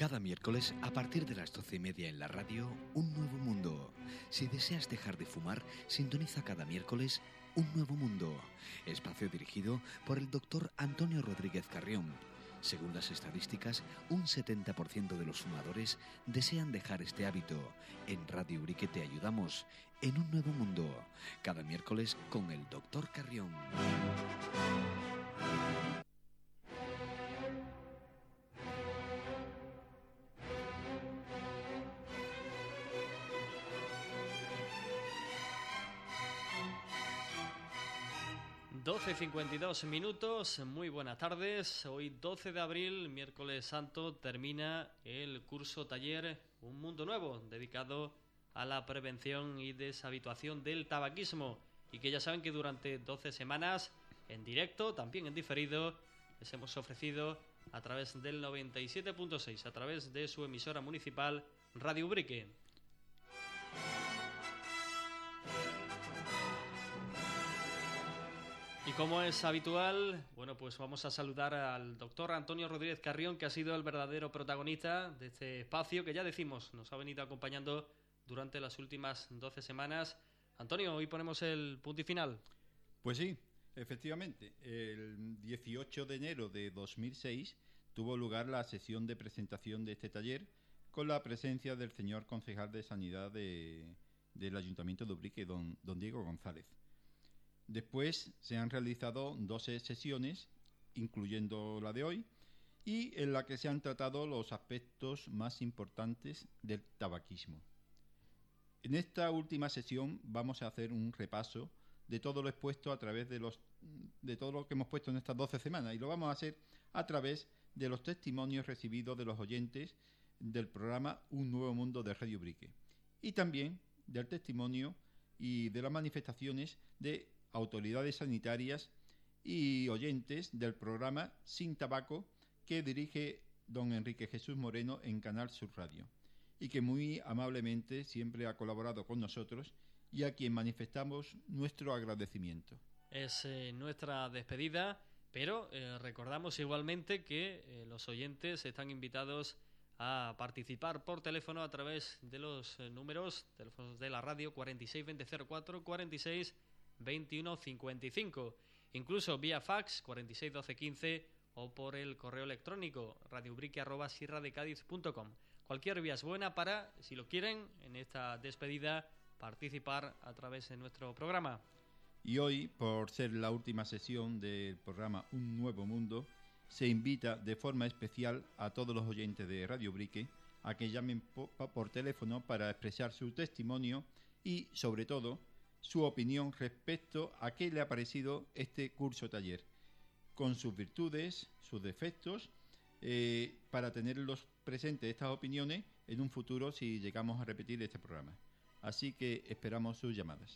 Cada miércoles, a partir de las 12:30 en la radio, Un Nuevo Mundo. Si deseas dejar de fumar, sintoniza cada miércoles Un Nuevo Mundo. Espacio dirigido por el doctor Antonio Rodríguez Carrión. Según las estadísticas, un 70% de los fumadores desean dejar este hábito. En Radio Urique te ayudamos en Un Nuevo Mundo. Cada miércoles con el doctor Carrión. 12:52 minutos, muy buenas tardes. Hoy 12 de abril, miércoles santo, termina el curso taller Un Mundo Nuevo, dedicado a la prevención y deshabituación del tabaquismo, y que ya saben que durante 12 semanas, en directo, también en diferido, les hemos ofrecido a través del 97.6, a través de su emisora municipal Radio Ubrique. Y como es habitual, bueno, pues vamos a saludar al doctor Antonio Rodríguez Carrión, que ha sido el verdadero protagonista de este espacio, que ya decimos, nos ha venido acompañando durante las últimas 12 semanas. Antonio, hoy ponemos el punto y final. Pues sí, efectivamente. El 18 de enero de 2006 tuvo lugar la sesión de presentación de este taller con la presencia del señor concejal de Sanidad del Ayuntamiento de Ubrique, don Diego González. Después se han realizado 12 sesiones, incluyendo la de hoy, y en la que se han tratado los aspectos más importantes del tabaquismo. En esta última sesión vamos a hacer un repaso de todo lo expuesto a través de todo lo que hemos puesto en estas 12 semanas, y lo vamos a hacer a través de los testimonios recibidos de los oyentes del programa Un Nuevo Mundo de Radio Ubrique, y también del testimonio y de las manifestaciones de autoridades sanitarias y oyentes del programa Sin Tabaco, que dirige don Enrique Jesús Moreno en Canal Sur Radio, y que muy amablemente siempre ha colaborado con nosotros y a quien manifestamos nuestro agradecimiento. Es nuestra despedida, pero recordamos igualmente que los oyentes están invitados a participar por teléfono a través de los teléfonos de la radio 46 2004, 46 21 55, incluso vía fax 46 12 15 o por el correo electrónico radioubrique@sierradecadiz.com. Cualquier vía es buena para, si lo quieren, en esta despedida participar a través de nuestro programa. Y hoy, por ser la última sesión del programa Un Nuevo Mundo, se invita de forma especial a todos los oyentes de Radio Ubrique a que llamen por teléfono para expresar su testimonio y, sobre todo, su opinión respecto a qué le ha parecido este curso taller, con sus virtudes, sus defectos, para tenerlos presentes estas opiniones en un futuro si llegamos a repetir este programa. Así que esperamos sus llamadas.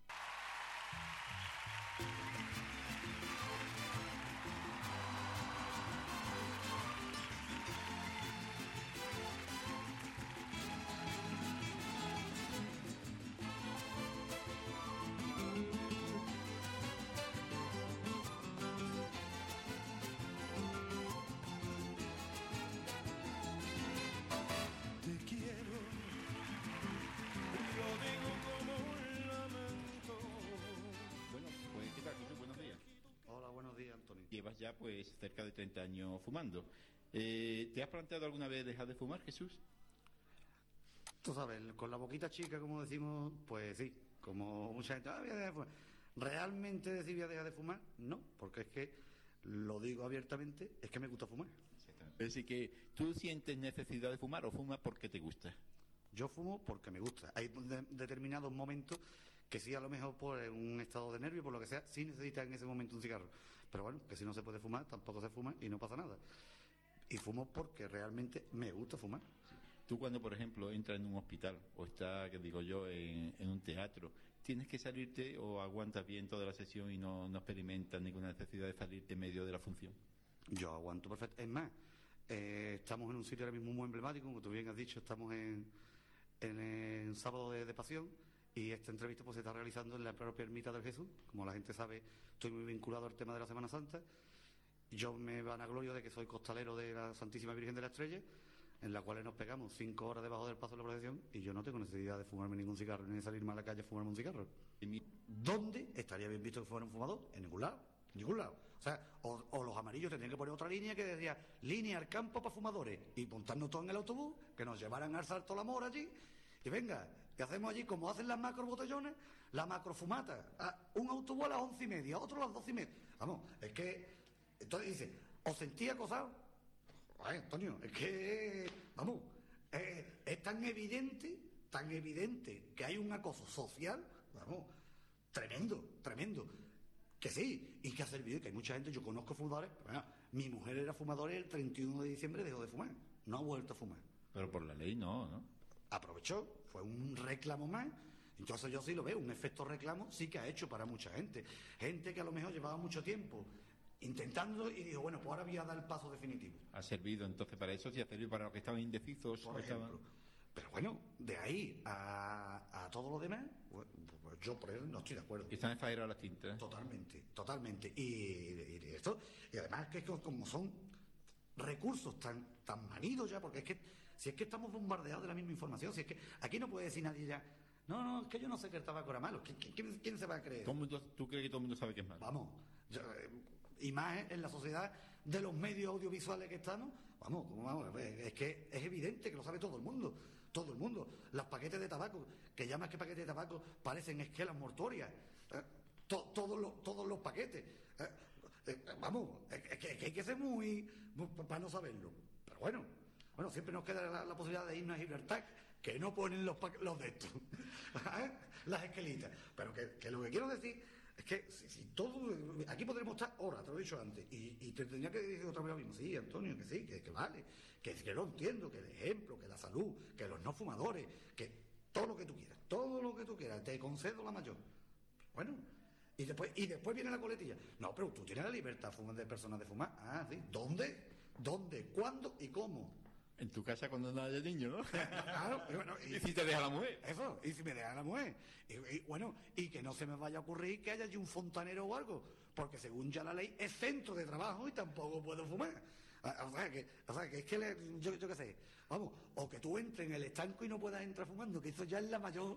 Llevas ya pues cerca de 30 años fumando. ¿Te has planteado alguna vez dejar de fumar, Jesús? Tú sabes, con la boquita chica, como decimos, pues sí, como mucha gente, voy a dejar de fumar. ¿Realmente decir voy a dejar de fumar? No, porque es que, lo digo abiertamente, es que me gusta fumar. Es decir, que tú sientes necesidad de fumar o fumas porque te gusta. Yo fumo porque me gusta. Hay determinados momentos que sí, a lo mejor por un estado de nervio, por lo que sea, sí necesitas en ese momento un cigarro. Pero bueno, que si no se puede fumar, tampoco se fuma y no pasa nada. Y fumo porque realmente me gusta fumar. Tú cuando, por ejemplo, entras en un hospital o estás, que digo yo, en un teatro, ¿tienes que salirte o aguantas bien toda la sesión y no experimentas ninguna necesidad de salirte en medio de la función? Yo aguanto perfecto. Es más, estamos en un sitio ahora mismo muy emblemático, como tú bien has dicho, estamos en el Sábado de Pasión. Y esta entrevista pues se está realizando en la propia Ermita del Jesús. Como la gente sabe, estoy muy vinculado al tema de la Semana Santa. Yo me vanaglorio de que soy costalero de la Santísima Virgen de la Estrella. en las cuales nos pegamos 5 horas debajo del paso de la procesión y yo no tengo necesidad de fumarme ningún cigarro ni de salirme a la calle a fumarme un cigarro. ¿Dónde estaría bien visto que fuera un fumador? En ningún lado, ningún lado. O sea, o los amarillos tendrían que poner otra línea que decía línea al campo para fumadores y montarnos todos en el autobús, que nos llevaran al Salto la Mora allí y venga, que hacemos allí como hacen las macro botellones, la macrofumata, un autobús a las 11:30, otro a las 12:30. Vamos, es que entonces dice, ¿os sentí acosado? Ay, Antonio, es que vamos, es tan evidente que hay un acoso social, vamos, tremendo, que sí, y que ha servido, que hay mucha gente, yo conozco fumadores, bueno, mi mujer era fumadora y el 31 de diciembre dejó de fumar, no ha vuelto a fumar. Pero por la ley no. Aprovechó, fue un reclamo más. Entonces yo sí lo veo, un efecto reclamo sí que ha hecho para mucha gente que a lo mejor llevaba mucho tiempo intentando y dijo, bueno, pues ahora voy a dar el paso definitivo. Ha servido entonces para eso, sí, ha servido para los que estaban indecisos. Por ejemplo. Pero bueno, de ahí a todo lo demás, pues yo por él no estoy de acuerdo. Y están enfadados las tintas. Totalmente. Y esto, y además que como son recursos tan manidos ya, porque es que si es que estamos bombardeados de la misma información, si es que aquí no puede decir nadie ya, no, es que yo no sé que el tabaco era malo. ¿Quién se va a creer? ¿Tú crees que todo el mundo sabe que es malo? Vamos, y más en la sociedad de los medios audiovisuales que estamos, vamos, es que es evidente que lo sabe todo el mundo. Los paquetes de tabaco, que ya más que paquetes de tabaco parecen esquelas mortuorias, todos los paquetes. Vamos, es que hay que ser muy para no saberlo. Pero bueno, siempre nos queda la posibilidad de irnos a Gibraltar, que no ponen los de estos, las esquelitas. Pero que lo que quiero decir es que si todo, aquí podremos estar horas, te lo he dicho antes, y te tendría que decir otra vez lo mismo. Sí, Antonio, que sí, que vale, que lo entiendo, que el ejemplo, que la salud, que los no fumadores, que todo lo que tú quieras, te concedo la mayor. Bueno, y después viene la coletilla. No, pero tú tienes la libertad de personas de fumar. Ah, sí. ¿Dónde? ¿Cuándo y cómo? En tu casa cuando no haya niño, ¿no? Claro. ¿Y si te deja la mujer? Eso, y si me deja la mujer. Y que no se me vaya a ocurrir que haya allí un fontanero o algo, porque según ya la ley es centro de trabajo y tampoco puedo fumar. O sea que es que yo qué sé, vamos, o que tú entres en el estanco y no puedas entrar fumando, que eso ya es la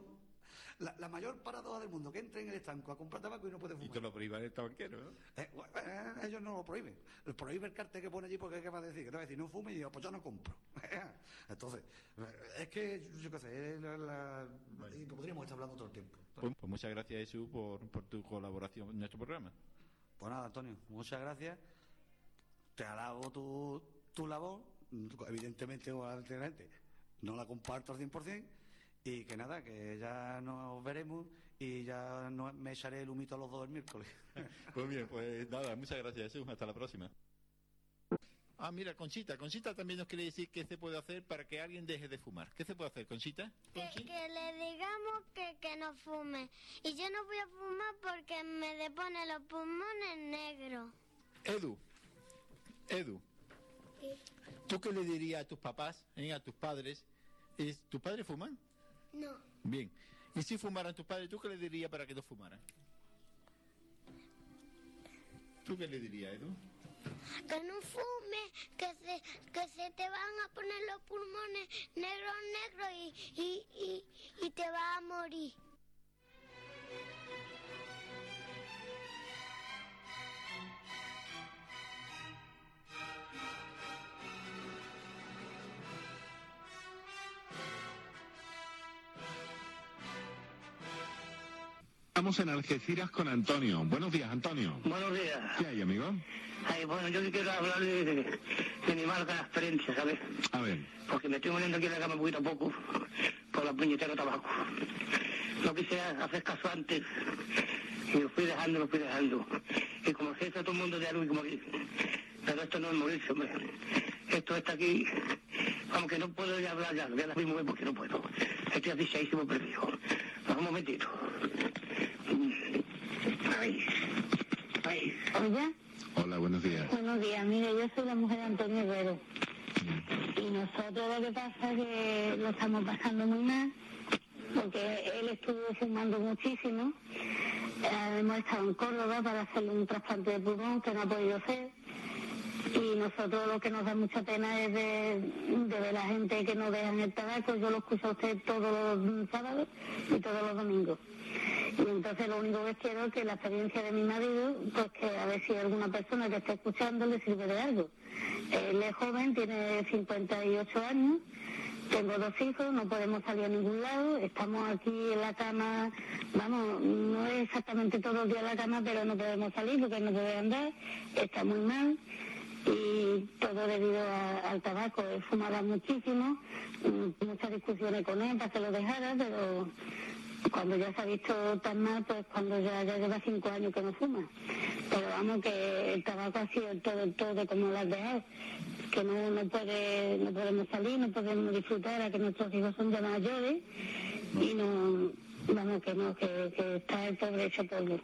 mayor paradoja del mundo, que entre en el estanco a comprar tabaco y no puede fumar. Y te lo prohíban el tabaquero, ¿no? Ellos no lo prohíben. Prohíbe el cartel que pone allí porque ¿qué va a decir? Que te va a decir, no fume, y yo, pues yo no compro. Entonces, es que, yo qué sé, y podríamos estar hablando todo el tiempo. Pues muchas gracias, Jesús, por tu colaboración en nuestro programa. Pues nada, Antonio, muchas gracias. Te alabo tu labor, evidentemente o alternativamente no la comparto al 100%, y que nada, que ya nos veremos y ya me echaré el humito a los dos el miércoles. Pues bien, pues nada, muchas gracias, Jesús, hasta la próxima. Ah, mira, Conchita también nos quiere decir qué se puede hacer para que alguien deje de fumar. ¿Qué se puede hacer, Conchita? Que le digamos que no fume. Y yo no voy a fumar porque me depone los pulmones negros. Edu, ¿tú qué le dirías a tus papás, a tus padres? ¿Tus padres fuman? No. Bien. ¿Y si fumaran tus padres, tú qué le dirías para que no fumaran? ¿Tú qué le dirías, Edu? Que no fume, que se te van a poner los pulmones negros y te vas a morir. Estamos en Algeciras con Antonio. Buenos días, Antonio. Buenos días. ¿Qué hay, amigo? Bueno, yo quiero hablar de mi marca experiencia, ¿sabes? A ver. Porque me estoy muriendo aquí en la cama poquito a poco por la puñetera de tabaco. No quise hacer caso antes y lo fui dejando. Y como si está todo el mundo de algo y como que... Pero esto no es morirse, hombre. Esto está aquí... Vamos, que no puedo ya hablar ya. Voy a la misma vez porque no puedo. Estoy aficionadísimo perdido. Un momentito. Oye. Hola, buenos días. Buenos días, mire, yo soy la mujer de Antonio Herrero. Y nosotros lo que pasa es que lo estamos pasando muy mal, porque él estuvo fumando muchísimo. Hemos estado en Córdoba para hacerle un trasplante de pulmón que no ha podido hacer. Y nosotros lo que nos da mucha pena es de ver la gente que no dejan el tabaco. Yo lo escucho a usted todos los sábados y todos los domingos. Y entonces lo único que quiero es que la experiencia de mi marido, pues que a ver si alguna persona que esté escuchando le sirve de algo. Él es joven, tiene 58 años, tengo 2 hijos, no podemos salir a ningún lado, estamos aquí en la cama, vamos, no es exactamente todos los días en la cama, pero no podemos salir porque no puede andar, está muy mal. Y todo debido al tabaco. Él fumaba muchísimo, muchas discusiones con él para que lo dejara, pero cuando ya se ha visto tan mal, pues cuando ya lleva 5 años que no fuma. Pero vamos, que el tabaco ha sido todo como lo has dejado, que no podemos salir, no podemos disfrutar, a que nuestros hijos son ya mayores y no, vamos, que está el pobre hecho polvo.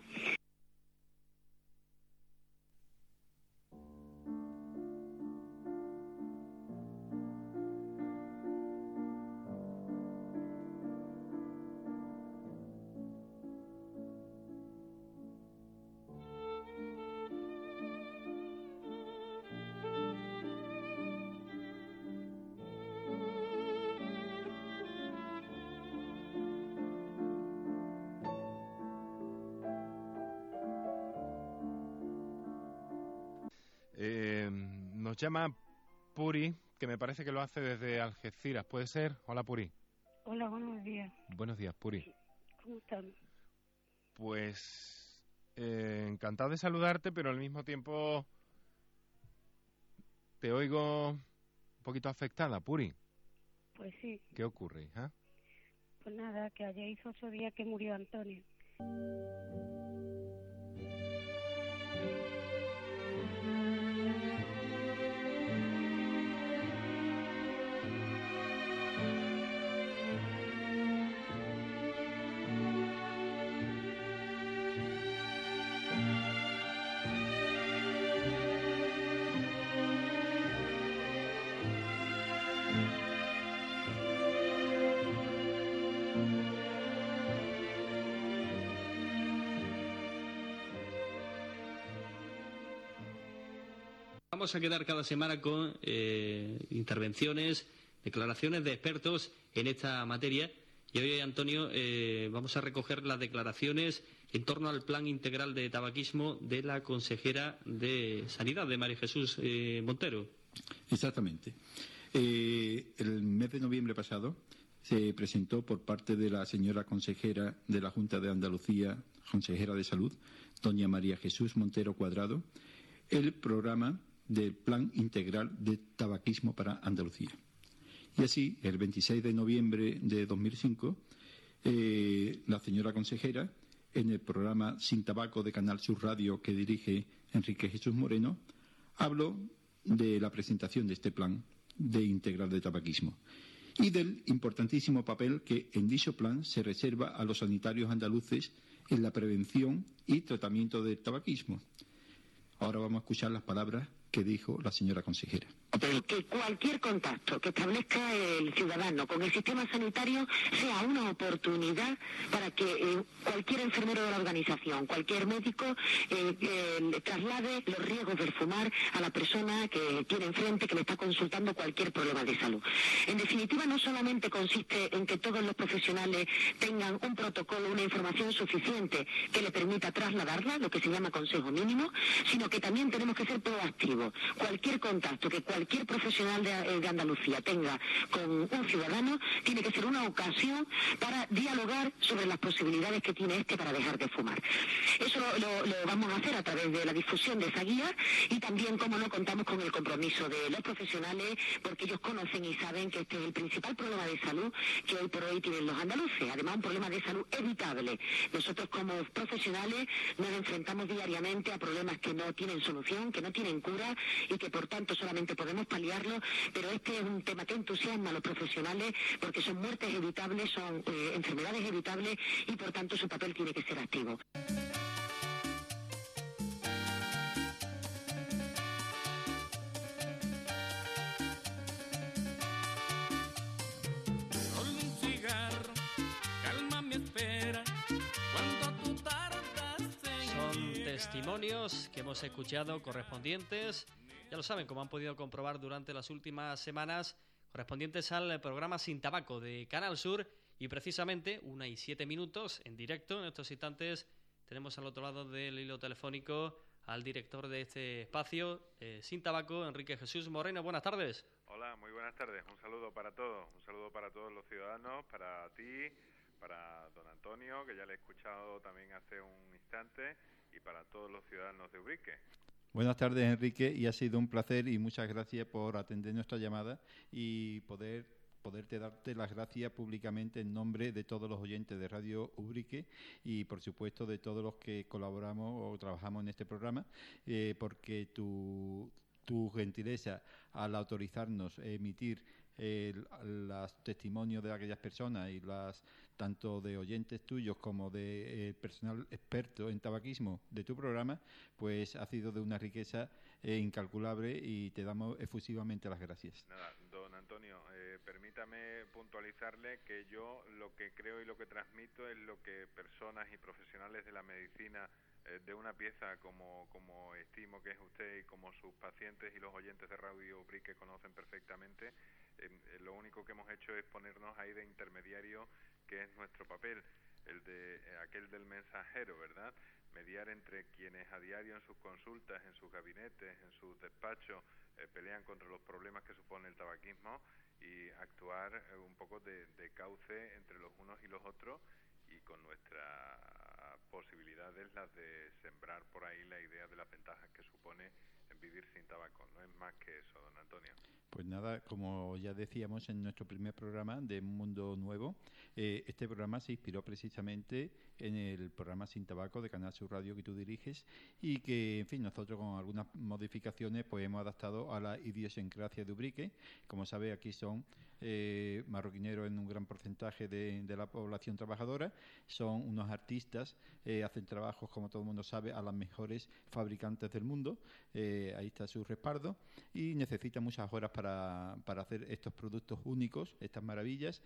Nos llama Puri, que me parece que lo hace desde Algeciras. ¿Puede ser? Hola, Puri. Hola, buenos días. Buenos días, Puri. ¿Cómo están? Pues encantado de saludarte, pero al mismo tiempo te oigo un poquito afectada, Puri. Pues sí. ¿Qué ocurre, hija? Pues nada, que ayer hizo 8 días que murió Antonio. Vamos a quedar cada semana con intervenciones, declaraciones de expertos en esta materia. Y hoy, Antonio, vamos a recoger las declaraciones en torno al plan integral de tabaquismo de la consejera de Sanidad, de María Jesús Montero. Exactamente. El mes de noviembre pasado se presentó por parte de la señora consejera de la Junta de Andalucía, consejera de Salud, doña María Jesús Montero Cuadrado, el programa del Plan Integral de Tabaquismo para Andalucía. Y así, el 26 de noviembre de 2005, la señora consejera, en el programa Sin Tabaco de Canal Sur Radio que dirige Enrique Jesús Moreno, habló de la presentación de este Plan de Integral de Tabaquismo y del importantísimo papel que en dicho plan se reserva a los sanitarios andaluces en la prevención y tratamiento del tabaquismo. Ahora vamos a escuchar las palabras que dijo la señora consejera. Que cualquier contacto que establezca el ciudadano con el sistema sanitario sea una oportunidad para que cualquier enfermero de la organización, cualquier médico traslade los riesgos del fumar a la persona que tiene enfrente, que le está consultando cualquier problema de salud. En definitiva, no solamente consiste en que todos los profesionales tengan un protocolo, una información suficiente que le permita trasladarla, lo que se llama consejo mínimo, sino que también tenemos que ser proactivos. Cualquier contacto que cualquier profesional de Andalucía tenga con un ciudadano tiene que ser una ocasión para dialogar sobre las posibilidades que tiene este para dejar de fumar. Eso lo vamos a hacer a través de la difusión de esa guía y también, como no, contamos con el compromiso de los profesionales porque ellos conocen y saben que este es el principal problema de salud que hoy por hoy tienen los andaluces. Además, un problema de salud evitable. Nosotros como profesionales nos enfrentamos diariamente a problemas que no tienen solución, que no tienen cura y que por tanto solamente podemos paliarlo, pero este es un tema que entusiasma a los profesionales porque son muertes evitables, son enfermedades evitables y por tanto su papel tiene que ser activo. Son testimonios que hemos escuchado correspondientes ya lo saben, como han podido comprobar durante las últimas semanas, correspondientes al programa Sin Tabaco de Canal Sur. Y precisamente, 1:07 en directo, en estos instantes, tenemos al otro lado del hilo telefónico al director de este espacio, Sin Tabaco, Enrique Jesús Moreno. Buenas tardes. Hola, muy buenas tardes. Un saludo para todos. Un saludo para todos los ciudadanos, para ti, para don Antonio, que ya le he escuchado también hace un instante, y para todos los ciudadanos de Ubrique. Buenas tardes, Enrique, y ha sido un placer y muchas gracias por atender nuestra llamada y poderte darte las gracias públicamente en nombre de todos los oyentes de Radio Ubrique y, por supuesto, de todos los que colaboramos o trabajamos en este programa, porque tu gentileza al autorizarnos a emitir los testimonios de aquellas personas y tanto de oyentes tuyos como de personal experto en tabaquismo de tu programa, pues ha sido de una riqueza incalculable y te damos efusivamente las gracias. Nada, don Antonio, permítame puntualizarle que yo lo que creo y lo que transmito es lo que personas y profesionales de la medicina de una pieza como estimo que es usted y como sus pacientes y los oyentes de Radio Ubrique conocen perfectamente. Lo único que hemos hecho es ponernos ahí de intermediario, que es nuestro papel, aquel del mensajero, ¿verdad? Mediar entre quienes a diario en sus consultas, en sus gabinetes, en sus despachos, pelean contra los problemas que supone el tabaquismo y actuar un poco de cauce entre los unos y los otros, y con nuestras posibilidades las de sembrar por ahí la idea de las ventajas que supone vivir sin tabaco. No es más que eso, don Antonio. Pues nada, como ya decíamos en nuestro primer programa de Un Mundo Nuevo, este programa se inspiró precisamente en el programa Sin Tabaco de Canal Sur Radio que tú diriges, y que, en fin, nosotros con algunas modificaciones pues hemos adaptado a la idiosincrasia de Ubrique. Como sabe, aquí son marroquineros en un gran porcentaje de la población trabajadora, son unos artistas, hacen trabajos, como todo el mundo sabe, a las mejores fabricantes del mundo, ahí está su respaldo, y necesitan muchas horas para hacer estos productos únicos, estas maravillas,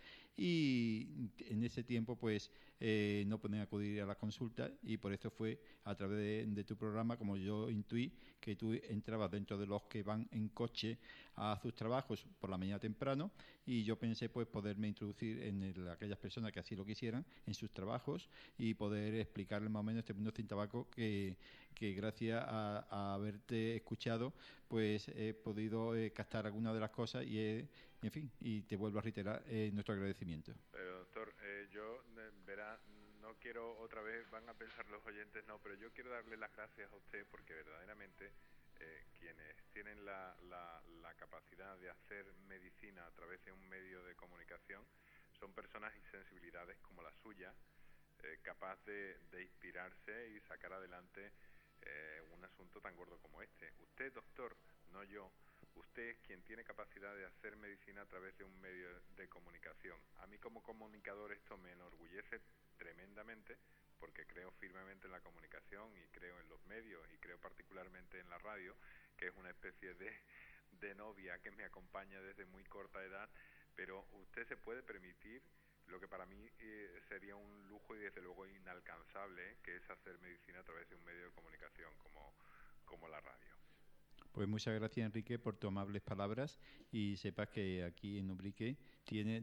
y en ese tiempo pues no pueden acudir a la consulta, y por eso fue a través de tu programa, como yo intuí, que tú entrabas dentro de los que van en coche a sus trabajos por la mañana temprano, y yo pensé pues poderme introducir en aquellas personas que así lo quisieran en sus trabajos y poder explicarles más o menos este mundo sin tabaco que gracias a haberte escuchado pues he podido captar algunas de las cosas y en fin, y te vuelvo a reiterar nuestro agradecimiento. Pero doctor, yo verá, no quiero otra vez, van a pensar los oyentes, no, pero yo quiero darle las gracias a usted porque verdaderamente quienes tienen la capacidad de hacer medicina a través de un medio de comunicación son personas y sensibilidades como la suya, capaz de inspirarse y sacar adelante un asunto tan gordo como este. Usted, doctor, no yo, usted es quien tiene capacidad de hacer medicina a través de un medio de comunicación. A mí como comunicador esto me enorgullece tremendamente, porque creo firmemente en la comunicación y creo en los medios y creo particularmente en la radio, que es una especie de novia que me acompaña desde muy corta edad, pero usted se puede permitir lo que para mí sería un lujo y desde luego inalcanzable, que es hacer medicina a través de un medio de comunicación como la radio. Pues muchas gracias, Enrique, por tus amables palabras, y sepas que aquí en Ubrique tiene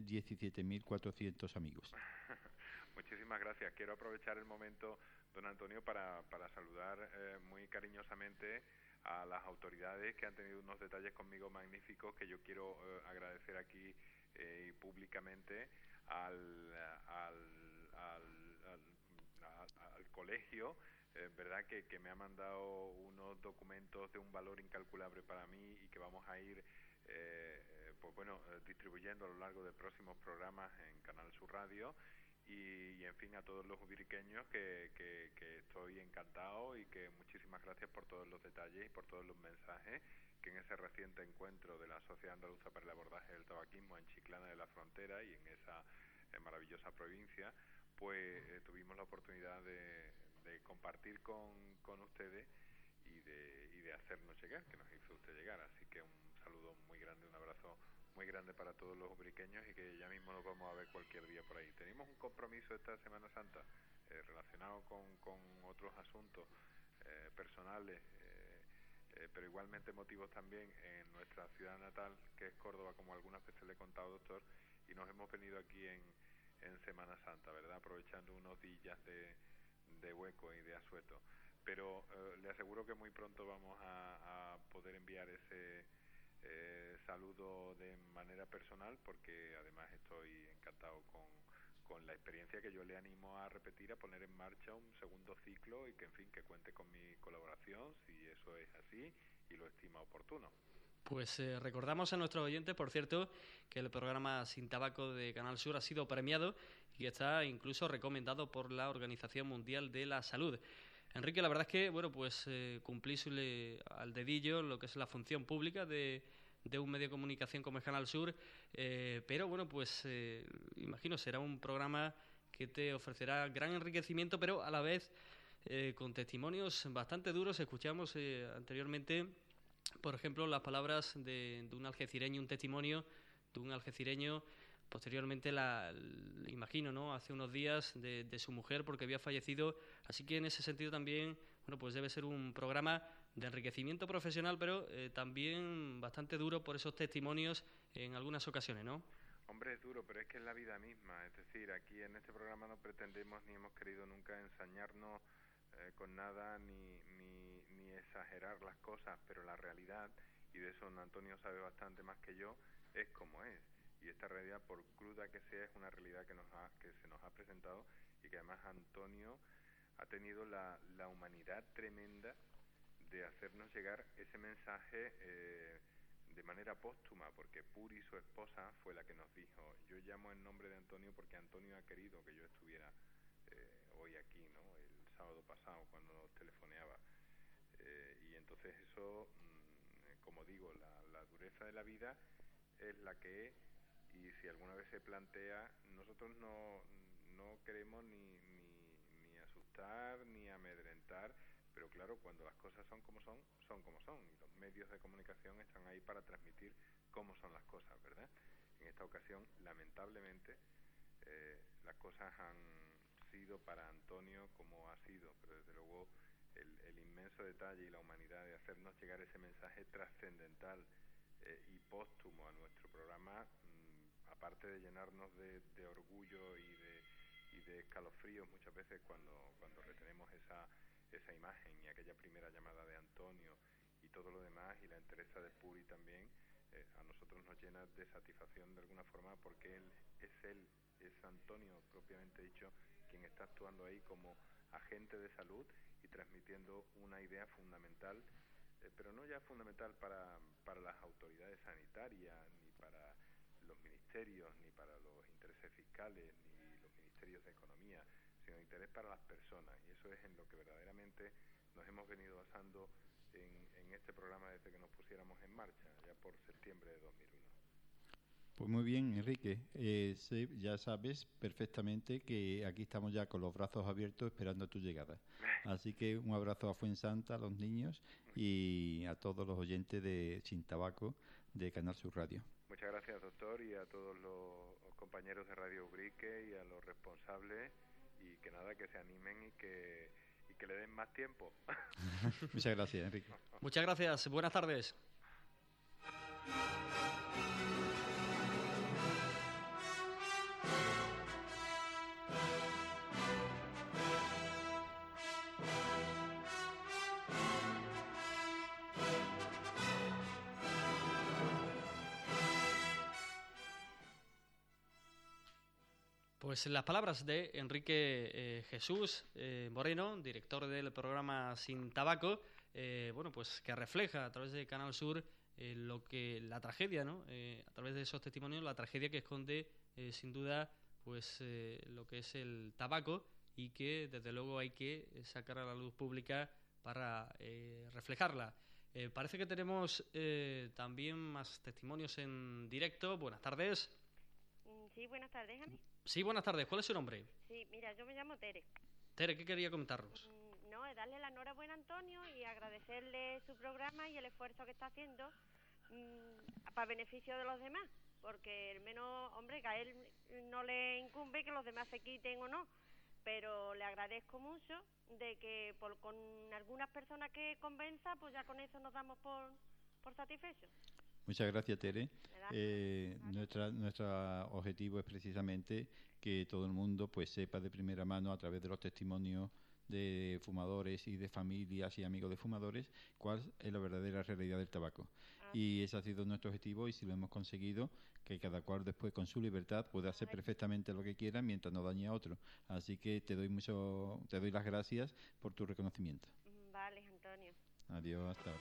17.400 amigos. Muchísimas gracias. Quiero aprovechar el momento, don Antonio, para saludar muy cariñosamente a las autoridades que han tenido unos detalles conmigo magníficos que yo quiero agradecer aquí públicamente al colegio, verdad que me ha mandado unos documentos de un valor incalculable para mí y que vamos a ir distribuyendo a lo largo de próximos programas en Canal Sur Radio. Y en fin, a todos los ubriqueños que estoy encantado y que muchísimas gracias por todos los detalles y por todos los mensajes que en ese reciente encuentro de la Sociedad Andaluza para el Abordaje del Tabaquismo en Chiclana de la Frontera y en esa maravillosa provincia, pues tuvimos la oportunidad de compartir con ustedes y de hacernos llegar, que nos hizo usted llegar. Así que un saludo muy grande, un abrazo muy grande para todos los ubriqueños y que ya mismo nos vamos a ver cualquier día por ahí. Tenemos un compromiso esta Semana Santa relacionado con otros asuntos personales pero igualmente emotivos también en nuestra ciudad natal, que es Córdoba, como algunas veces le he contado, doctor, y nos hemos venido aquí en Semana Santa, ¿verdad?, aprovechando unos días de hueco y de asueto. Pero le aseguro que muy pronto vamos a poder enviar ese saludo de manera personal, porque además estoy encantado con la experiencia, que yo le animo a repetir, a poner en marcha un segundo ciclo, y que, en fin, que cuente con mi colaboración si eso es así y lo estima oportuno. Pues recordamos a nuestros oyentes, por cierto, que el programa Sin Tabaco de Canal Sur ha sido premiado y está incluso recomendado por la Organización Mundial de la Salud. Enrique, la verdad es que, bueno, pues cumplís al dedillo lo que es la función pública de un medio de comunicación como es Canal Sur, pero bueno, pues imagino será un programa que te ofrecerá gran enriquecimiento, pero a la vez con testimonios bastante duros. Escuchamos anteriormente, por ejemplo, las palabras de un algecireño, un testimonio de un algecireño, posteriormente imagino, ¿no?, hace unos días de su mujer, porque había fallecido. Así que en ese sentido también, bueno, pues debe ser un programa de enriquecimiento profesional, pero también bastante duro por esos testimonios en algunas ocasiones, ¿no? Hombre, es duro, pero es que es la vida misma. Es decir, aquí en este programa no pretendemos ni hemos querido nunca ensañarnos con nada ni exagerar las cosas, pero la realidad, y de eso don Antonio sabe bastante más que yo, es como es. Y esta realidad, por cruda que sea, es una realidad que se nos ha presentado, y que además Antonio ha tenido la humanidad tremenda de hacernos llegar ese mensaje de manera póstuma, porque Puri, su esposa, fue la que nos dijo: yo llamo en nombre de Antonio porque Antonio ha querido que yo estuviera hoy aquí, ¿no?, el sábado pasado, cuando nos telefoneaba. Y entonces eso, como digo, la dureza de la vida es la que es, y si alguna vez se plantea, nosotros no queremos ni asustar ni amedrentar, pero claro, cuando las cosas son como son, son como son, y los medios de comunicación están ahí para transmitir cómo son las cosas, ¿verdad? En esta ocasión, lamentablemente, las cosas han sido para Antonio como ha sido, pero desde luego el inmenso detalle y la humanidad de hacernos llegar ese mensaje trascendental y póstumo a nuestro programa, aparte de llenarnos de orgullo y de escalofríos muchas veces cuando retenemos esa imagen y aquella primera llamada de Antonio y todo lo demás, y la entereza de Puri también, a nosotros nos llena de satisfacción de alguna forma, porque él es Antonio propiamente dicho quien está actuando ahí como agente de salud y transmitiendo una idea fundamental, pero no ya fundamental para las autoridades sanitarias, ni para los ministerios, ni para los intereses fiscales, ni los ministerios de economía, sino interés para las personas, y eso es en lo que verdaderamente nos hemos venido basando en este programa desde que nos pusiéramos en marcha, ya por septiembre de 2001. Pues muy bien, Enrique. Sí, ya sabes perfectamente que aquí estamos ya con los brazos abiertos esperando tu llegada. Así que un abrazo a Fuensanta, a los niños y a todos los oyentes de Sin Tabaco de Canal Sur Radio. Muchas gracias, doctor, y a todos los compañeros de Radio Ubrique y a los responsables, y que nada, que se animen y que le den más tiempo. Muchas gracias, Enrique. Muchas gracias. Buenas tardes. Pues las palabras de Enrique Jesús Moreno, director del programa Sin Tabaco, bueno, pues que refleja a través de Canal Sur lo que la tragedia, ¿no? A través de esos testimonios, la tragedia que esconde sin duda pues lo que es el tabaco, y que desde luego hay que sacar a la luz pública para reflejarla. Parece que tenemos también más testimonios en directo. Buenas tardes. Sí, buenas tardes, Jaime. Sí, buenas tardes. ¿Cuál es su nombre? Sí, mira, yo me llamo Tere. Tere, ¿qué quería comentarnos? No, es darle la enhorabuena a Antonio y agradecerle su programa y el esfuerzo que está haciendo para beneficio de los demás, porque el menos, hombre, que a él no le incumbe que los demás se quiten o no, pero le agradezco mucho de que con algunas personas que convenza, pues ya con eso nos damos por satisfechos. Muchas gracias, Tere. Nuestro objetivo es precisamente que todo el mundo pues sepa de primera mano, a través de los testimonios de fumadores y de familias y amigos de fumadores, cuál es la verdadera realidad del tabaco. Y ese ha sido nuestro objetivo, y si lo hemos conseguido, que cada cual después con su libertad pueda hacer perfectamente lo que quiera mientras no dañe a otro. Así que te doy las gracias por tu reconocimiento. Vale, Antonio. Adiós, hasta ahora.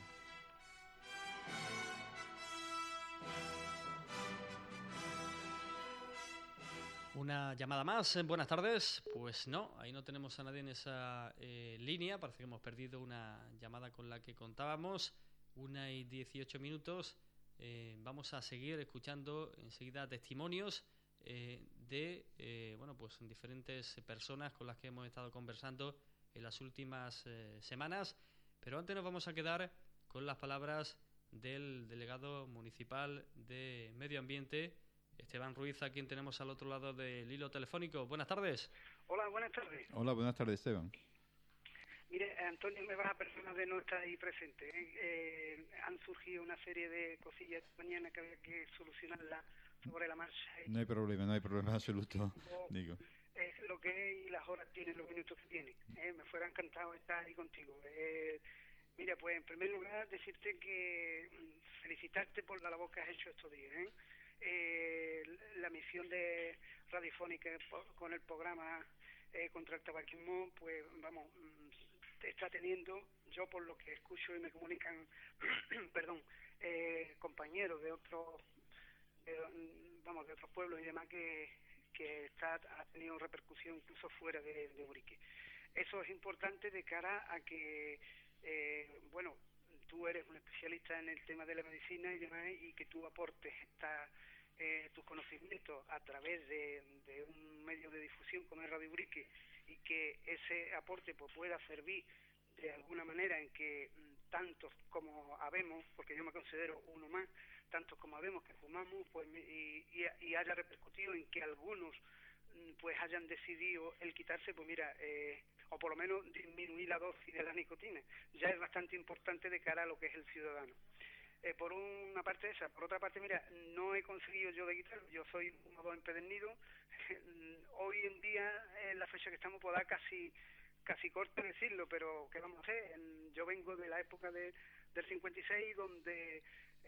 Una llamada más. Buenas tardes. Pues no, ahí no tenemos a nadie en esa línea. Parece que hemos perdido una llamada con la que contábamos. 1:18. Vamos a seguir escuchando enseguida testimonios de pues diferentes personas con las que hemos estado conversando en las últimas semanas. Pero antes nos vamos a quedar con las palabras del delegado municipal de Medio Ambiente, Esteban Ruiz, a quien tenemos al otro lado del hilo telefónico. Buenas tardes. Hola, buenas tardes. Hola, buenas tardes, Esteban. Mire, Antonio, me vas a personas de no estar ahí presente. Han surgido una serie de cosillas mañana que había que solucionarlas sobre la marcha. No hay problema absoluto, digo. Lo que es y las horas tienen, los minutos que tienen. Me fuera encantado estar ahí contigo. Mira, pues en primer lugar decirte que felicitarte por la labor que has hecho estos días. La misión de radiofónica con el programa contra el tabaquismo, pues vamos, está teniendo, yo por lo que escucho y me comunican, compañeros de otros, de otros pueblos y demás, que ha tenido repercusión incluso fuera de Urique. Eso es importante de cara a que, tú eres un especialista en el tema de la medicina y demás, y que tú aportes tus conocimientos a través de un medio de difusión como es Radio Urique, y que ese aporte pues pueda servir de alguna manera en que tantos como habemos, porque yo me considero uno más, tantos como habemos que fumamos, pues y haya repercutido en que algunos pues hayan decidido el quitarse, pues mira, o por lo menos disminuir la dosis de la nicotina, ya es bastante importante de cara a lo que es el ciudadano. Por una parte esa, por otra parte, mira, no he conseguido yo de quitarlo, yo soy un fumador empedernido. Hoy en día, en la fecha que estamos, pues da casi corto decirlo, pero ¿qué vamos a hacer? Yo vengo de la época del 56, donde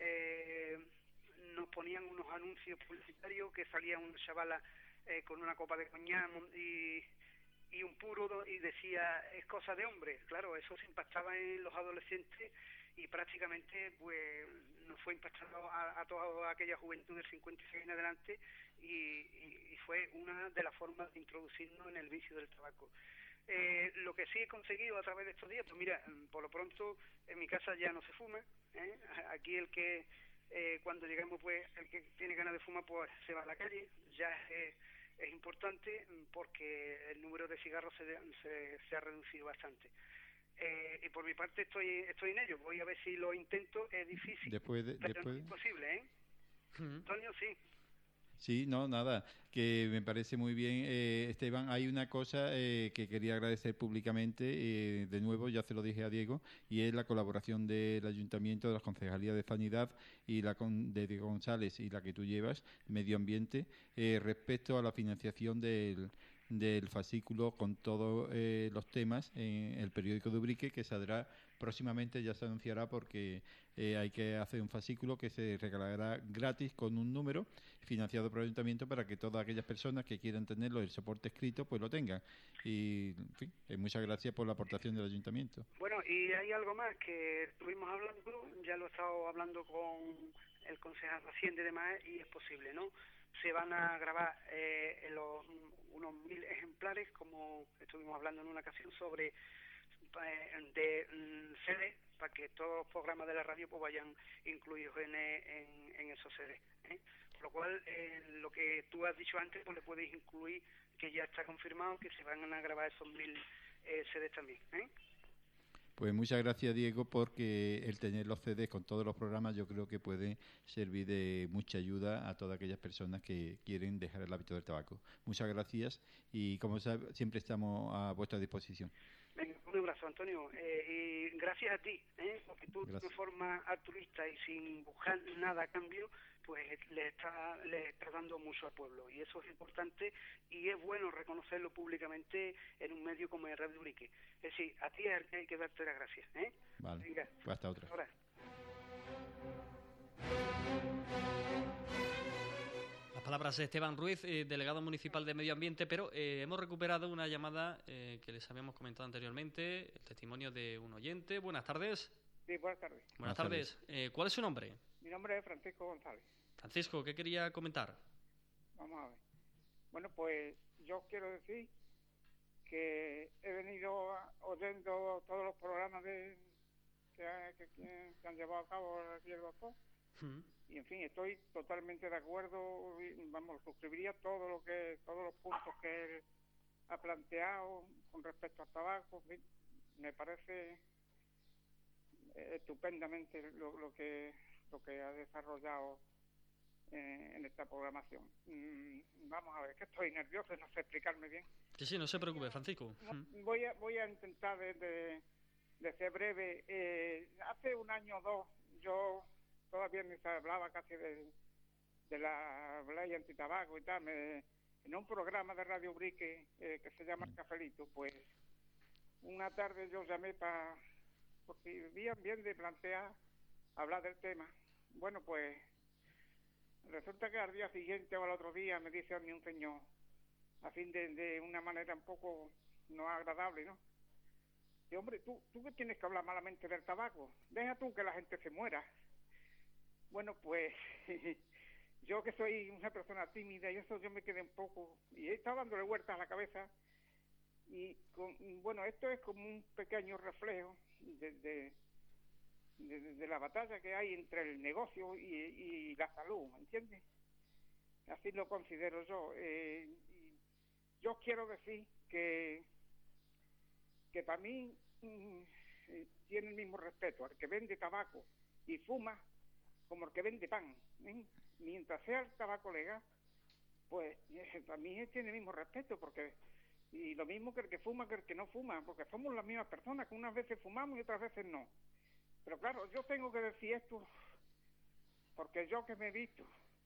nos ponían unos anuncios publicitarios que salía una chavala con una copa de coñac y un puro, y decía, es cosa de hombre. Claro, eso se impactaba en los adolescentes, y prácticamente pues nos fue impactando a toda aquella juventud del 56 en adelante, y fue una de las formas de introducirnos en el vicio del tabaco. Lo que sí he conseguido a través de estos días, pues mira, por lo pronto en mi casa ya no se fuma, aquí el que cuando llegamos, pues el que tiene ganas de fumar pues se va a la calle. Ya es importante porque el número de cigarros se ha reducido bastante. Y por mi parte estoy en ello. Voy a ver si lo intento. Es difícil, pero no es imposible, Antonio, sí. Sí, no, nada, que me parece muy bien, Esteban. Hay una cosa que quería agradecer públicamente, de nuevo, ya se lo dije a Diego, y es la colaboración del Ayuntamiento, de las Concejalías de Sanidad y de Diego González, y la que tú llevas, Medio Ambiente, respecto a la financiación del fascículo con todos los temas en el periódico de Ubrique, que saldrá próximamente, ya se anunciará, porque hay que hacer un fascículo que se regalará gratis con un número financiado por el Ayuntamiento, para que todas aquellas personas que quieran tenerlo, el soporte escrito, pues lo tengan. Y, en fin, muchas gracias por la aportación del Ayuntamiento. Bueno, y hay algo más que estuvimos hablando, ya lo he estado hablando con el concejal de Hacienda y demás, y es posible, ¿no? Se van a grabar unos 1000 ejemplares, como estuvimos hablando en una ocasión, sobre de CD, para que todos los programas de la radio pues vayan incluidos en esos CD. Por lo cual, lo que tú has dicho antes, pues le puedes incluir, que ya está confirmado que se van a grabar esos 1000 CDs también. Pues muchas gracias, Diego, porque el tener los CDs con todos los programas yo creo que puede servir de mucha ayuda a todas aquellas personas que quieren dejar el hábito del tabaco. Muchas gracias y, como sabe, siempre estamos a vuestra disposición. Venga, un abrazo, Antonio, y gracias a ti, porque tú de forma altruista y sin buscar nada a cambio, pues le está dando mucho al pueblo, y eso es importante y es bueno reconocerlo públicamente en un medio como el Radio Ubrique. Es decir, a ti es al que hay que darte las gracias. Vale, venga, pues hasta otra. Ahora. Las palabras de Esteban Ruiz, delegado municipal de Medio Ambiente, pero hemos recuperado una llamada que les habíamos comentado anteriormente, el testimonio de un oyente. Buenas tardes. Sí, buenas tardes. Buenas tardes. ¿Cuál es su nombre? Mi nombre es Francisco González. Francisco, ¿qué quería comentar? Vamos a ver. Bueno, pues yo quiero decir que he venido oyendo todos los programas que han llevado a cabo aquí el doctor. Y en fin, estoy totalmente de acuerdo, vamos, suscribiría todos los puntos que él ha planteado con respecto al tabaco. Me parece estupendamente lo que ha desarrollado en esta programación. Vamos a ver, que estoy nervioso, no sé explicarme bien. Sí, no se preocupe, Francisco. Voy a intentar de ser breve. Hace un año o dos yo todavía ni se hablaba casi de la ley antitabaco y tal. En un programa de Radio Ubrique que se llama Cafelito, pues una tarde yo llamé porque bien de plantear hablar del tema. Bueno, pues resulta que al día siguiente o al otro día me dice a mí un señor, a fin de una manera un poco no agradable, ¿no? Y hombre, tú que tienes que hablar malamente del tabaco, deja tú que la gente se muera. Bueno, pues yo que soy una persona tímida y eso, yo me quedé un poco, y estaba dándole vueltas a la cabeza, y bueno, esto es como un pequeño reflejo de la batalla que hay entre el negocio y la salud, ¿entiendes? Así lo considero yo. Y yo quiero decir que para mí tiene el mismo respeto al que vende tabaco y fuma como el que vende pan, mientras sea el tabaco legal, pues para mí tiene el mismo respeto, porque y lo mismo que el que fuma que el que no fuma, porque somos las mismas personas, que unas veces fumamos y otras veces no. Pero claro, yo tengo que decir esto porque yo que me he visto.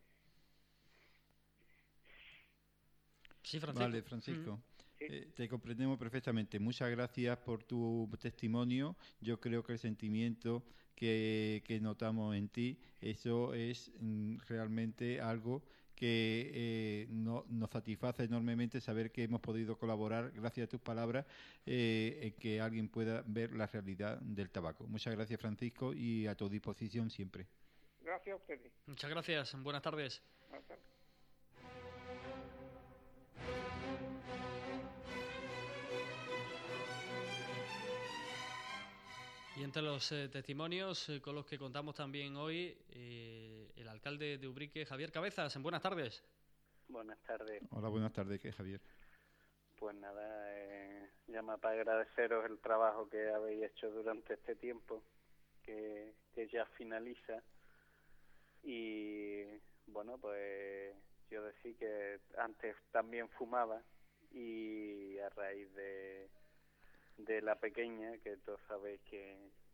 Sí, Francisco. Vale, Francisco. Te comprendemos perfectamente. Muchas gracias por tu testimonio. Yo creo que el sentimiento que notamos en ti, eso es realmente algo que nos satisface enormemente saber que hemos podido colaborar, gracias a tus palabras, en que alguien pueda ver la realidad del tabaco. Muchas gracias, Francisco, y a tu disposición siempre. Gracias a ustedes. Muchas gracias. Buenas tardes. Buenas tardes. Y entre los testimonios con los que contamos también hoy, el alcalde de Ubrique, Javier Cabezas. Buenas tardes. Buenas tardes. Hola, buenas tardes, Javier. Pues nada, llama para agradeceros el trabajo que habéis hecho durante este tiempo, que ya finaliza. Y bueno, pues yo decía que antes también fumaba, y a raíz de la pequeña, que todos sabéis que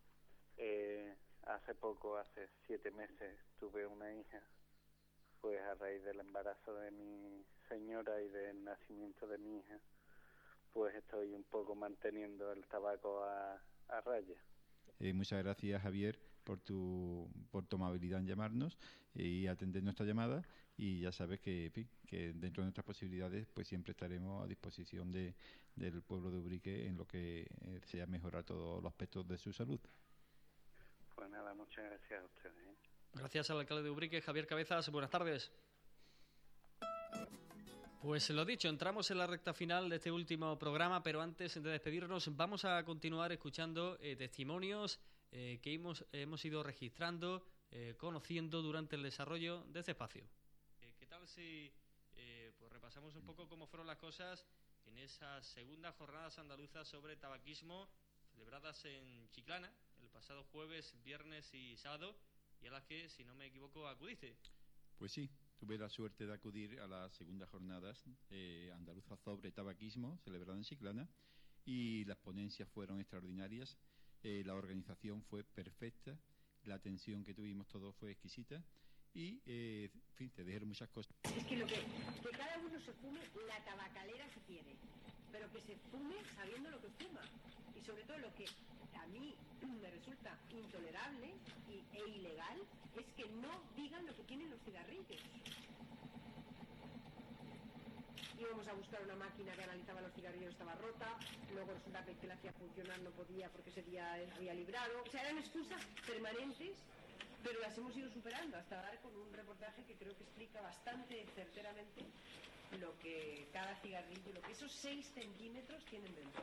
hace 7 meses, tuve una hija, pues a raíz del embarazo de mi señora y del nacimiento de mi hija, pues estoy un poco manteniendo el tabaco a raya. Muchas gracias, Javier, por tu amabilidad en llamarnos y atender nuestra llamada, y ya sabes que dentro de nuestras posibilidades pues siempre estaremos a disposición del pueblo de Ubrique en lo que sea mejorar todos los aspectos de su salud. Pues nada, muchas gracias a ustedes. Gracias al alcalde de Ubrique, Javier Cabezas. Buenas tardes. Pues lo dicho, entramos en la recta final de este último programa, pero antes de despedirnos vamos a continuar escuchando testimonios que hemos ido registrando, conociendo durante el desarrollo de este espacio. ¿Qué tal si pues repasamos un poco cómo fueron las cosas en esas segundas jornadas andaluzas sobre tabaquismo celebradas en Chiclana el pasado jueves, viernes y sábado, y a las que, si no me equivoco, acudiste. Pues sí, tuve la suerte de acudir a las segundas jornadas andaluzas sobre tabaquismo, celebradas en Chiclana, y las ponencias fueron extraordinarias, la organización fue perfecta, la atención que tuvimos todos fue exquisita, y, en fin, te dijeron muchas cosas. Es que que cada uno se fume la tabacalera que quiere, pero que se fume sabiendo lo que fuma, y sobre todo lo que a mí me resulta intolerable e ilegal es que no digan lo que tienen los cigarrillos. Íbamos a buscar una máquina que analizaba los cigarrillos, estaba rota, luego resulta que el que la hacía funcionar no podía porque ese día había librado. O sea, eran excusas permanentes, pero las hemos ido superando hasta dar con un reportaje que creo que explica bastante certeramente lo que cada cigarrillo, lo que esos 6 centímetros tienen dentro.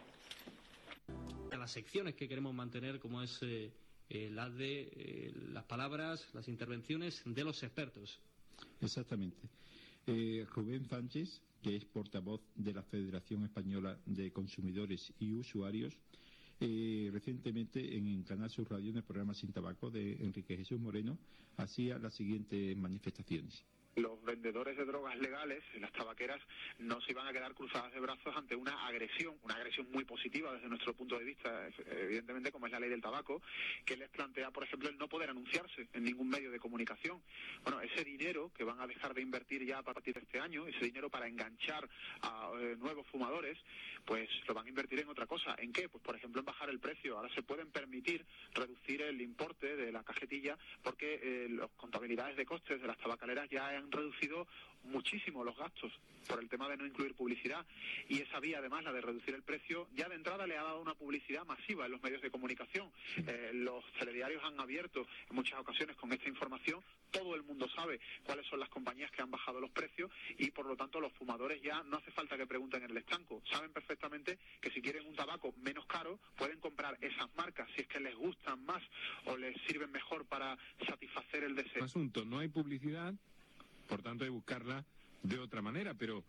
A las secciones que queremos mantener, como es las de las palabras, las intervenciones de los expertos. Exactamente. Rubén Sánchez, que es portavoz de la Federación Española de Consumidores y Usuarios, recientemente en Canal Sur Radio, en el programa Sin Tabaco de Enrique Jesús Moreno, hacía las siguientes manifestaciones. Los vendedores de drogas legales, las tabaqueras, no se iban a quedar cruzadas de brazos ante una agresión muy positiva desde nuestro punto de vista, evidentemente, como es la ley del tabaco, que les plantea, por ejemplo, el no poder anunciarse en ningún medio de comunicación. Bueno, ese dinero que van a dejar de invertir ya a partir de este año, ese dinero para enganchar a nuevos fumadores, pues lo van a invertir en otra cosa. ¿En qué? Pues, por ejemplo, en bajar el precio. Ahora se pueden permitir reducir el importe de la cajetilla porque las contabilidades de costes de las tabacaleras ya han reducido muchísimo los gastos por el tema de no incluir publicidad, y esa vía, además, la de reducir el precio, ya de entrada le ha dado una publicidad masiva en los medios de comunicación. Los telediarios han abierto en muchas ocasiones con esta información, todo el mundo sabe cuáles son las compañías que han bajado los precios, y por lo tanto los fumadores ya no hace falta que pregunten en el estanco, saben perfectamente que si quieren un tabaco menos caro pueden comprar esas marcas si es que les gustan más o les sirven mejor para satisfacer el deseo. Asunto, no hay publicidad, por tanto hay que buscarla de otra manera, pero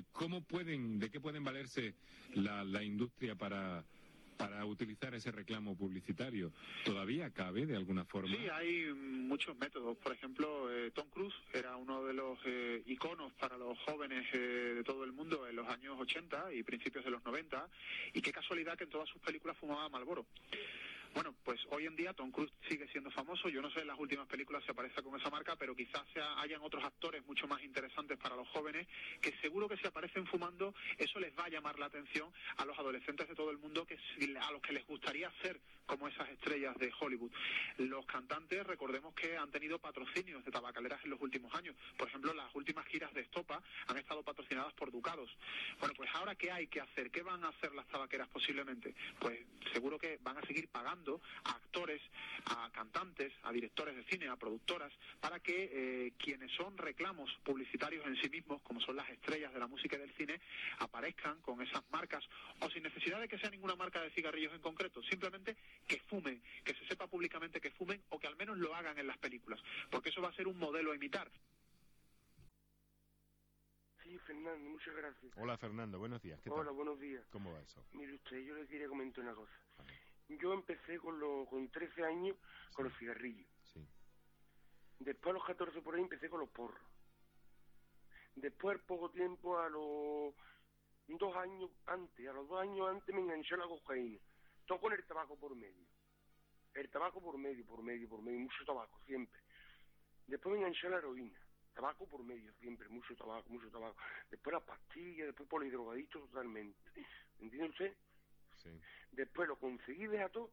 ¿de qué pueden valerse la industria para utilizar ese reclamo publicitario? ¿Todavía cabe de alguna forma? Sí, hay muchos métodos. Por ejemplo, Tom Cruise era uno de los iconos para los jóvenes de todo el mundo en los años 80 y principios de los 90, y qué casualidad que en todas sus películas fumaba Marlboro. Bueno, pues hoy en día Tom Cruise sigue siendo famoso. Yo no sé en las últimas películas si aparece con esa marca, pero quizás hayan otros actores mucho más interesantes para los jóvenes que seguro que si aparecen fumando, eso les va a llamar la atención a los adolescentes de todo el mundo, a los que les gustaría ser como esas estrellas de Hollywood. Los cantantes, recordemos que han tenido patrocinios de tabacaleras en los últimos años. Por ejemplo, las últimas giras de Estopa han estado patrocinadas por Ducados. Bueno, pues ahora, ¿qué hay que hacer? ¿Qué van a hacer las tabaqueras posiblemente? Pues seguro que van a seguir pagando a actores, a cantantes, a directores de cine, a productoras, para que quienes son reclamos publicitarios en sí mismos, como son las estrellas de la música y del cine, aparezcan con esas marcas, o sin necesidad de que sea ninguna marca de cigarrillos en concreto, simplemente que fumen, que se sepa públicamente que fumen, o que al menos lo hagan en las películas, porque eso va a ser un modelo a imitar. Sí, Fernando, muchas gracias. Hola, Fernando, buenos días. ¿Qué tal? Hola, buenos días. ¿Cómo va eso? Mire usted, yo le quería comentar una cosa. Yo empecé con 13 años con los cigarrillos. Sí. Después a los 14 por ahí empecé con los porros. Después, poco tiempo, a los 2 años antes me enganché a la cocaína. Todo con el tabaco por medio. El tabaco por medio, mucho tabaco, siempre. Después me enganché a la heroína. Tabaco por medio, siempre, mucho tabaco. Después las pastillas, después polidrogadicto totalmente. ¿Entiende usted? Sí. Después lo conseguí dejar todo,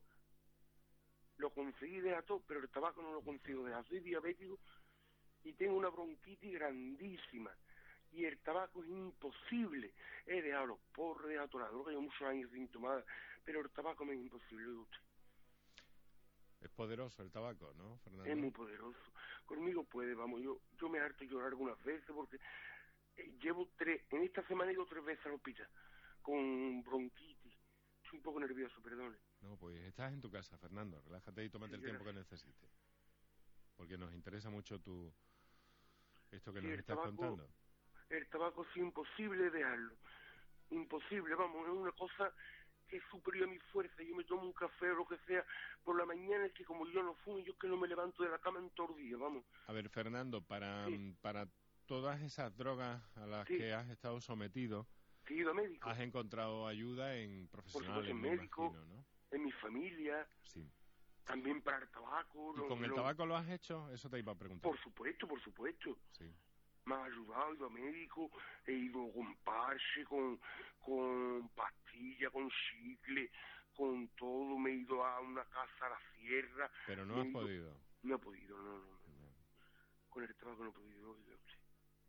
pero el tabaco no lo consigo dejar. Soy diabético y tengo una bronquitis grandísima, y el tabaco es imposible. He dejado los porros, he dejado toda la droga, llevo muchos años sin tomar, pero el tabaco me es imposible. Usted. Es poderoso el tabaco, ¿no, Fernando? Es muy poderoso. Conmigo puede, vamos, yo me harto llorar algunas veces porque en esta semana he ido 3 veces al hospital con bronquitis. Estoy un poco nervioso, perdone. No, pues estás en tu casa, Fernando. Relájate y tómate el tiempo que necesites. Porque nos interesa mucho esto que nos estás contando. El tabaco es imposible dejarlo. Imposible, vamos, es una cosa que es superior a mi fuerza. Yo me tomo un café o lo que sea por la mañana, es que como yo no fumo, yo es que no me levanto de la cama en todo el día, vamos. A ver, Fernando, para todas esas drogas a las que has estado sometido, he ido a médico. Has encontrado ayuda en profesionales, en médico, imagino, ¿no? En mi familia. Sí. También para el tabaco. ¿Y con el tabaco lo has hecho? Eso te iba a preguntar. Por supuesto. Sí. Me ha ayudado, he ido a médico, he ido con parche, con pastilla, con chicle, con todo. Me he ido a una casa a la sierra. Pero no has podido. No he podido, no. Con el tabaco no he podido, oiga usted.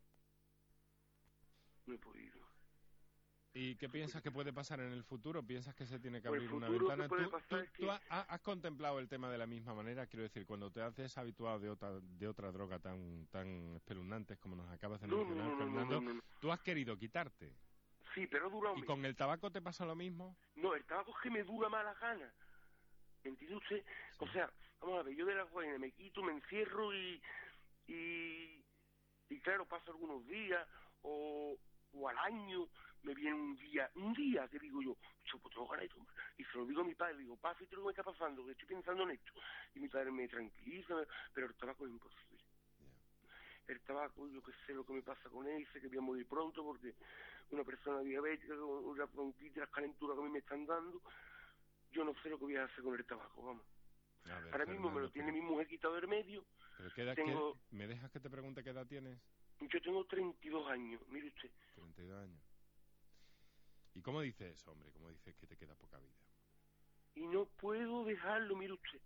No he podido. ¿Y qué piensas que puede pasar en el futuro? ¿Piensas que se tiene que abrir una ventana? ¿Tú has contemplado el tema de la misma manera? Quiero decir, cuando te has deshabituado de otra droga tan espeluznantes como nos acabas de mencionar, Fernando, ¿tú has querido quitarte? Sí, pero dura un ¿Y con el tabaco te pasa lo mismo? No, el tabaco es que me dura más las ganas. ¿Entiende usted? Sí. O sea, vamos a ver, yo de la guayna me quito, me encierro y claro, paso algunos días o al año me viene un día que digo yo pues tengo ganas de tomar, y se lo digo a mi padre, digo, pa, fíjate lo que me está pasando, que estoy pensando en esto, y mi padre me tranquiliza, pero el tabaco es imposible. El tabaco, yo que sé lo que me pasa con él, sé que voy a morir pronto porque una persona diabética con la bronquitis, las calenturas que a mí me están dando, yo no sé lo que voy a hacer con el tabaco, vamos. Ahora mismo me lo tiene mi mujer quitado del medio. Pero ¿me dejas que te pregunte qué edad tienes? Yo tengo 32 años, mire usted. 32 años. ¿Y cómo dice eso, hombre? ¿Cómo dices que te queda poca vida? Y no puedo dejarlo, mire usted.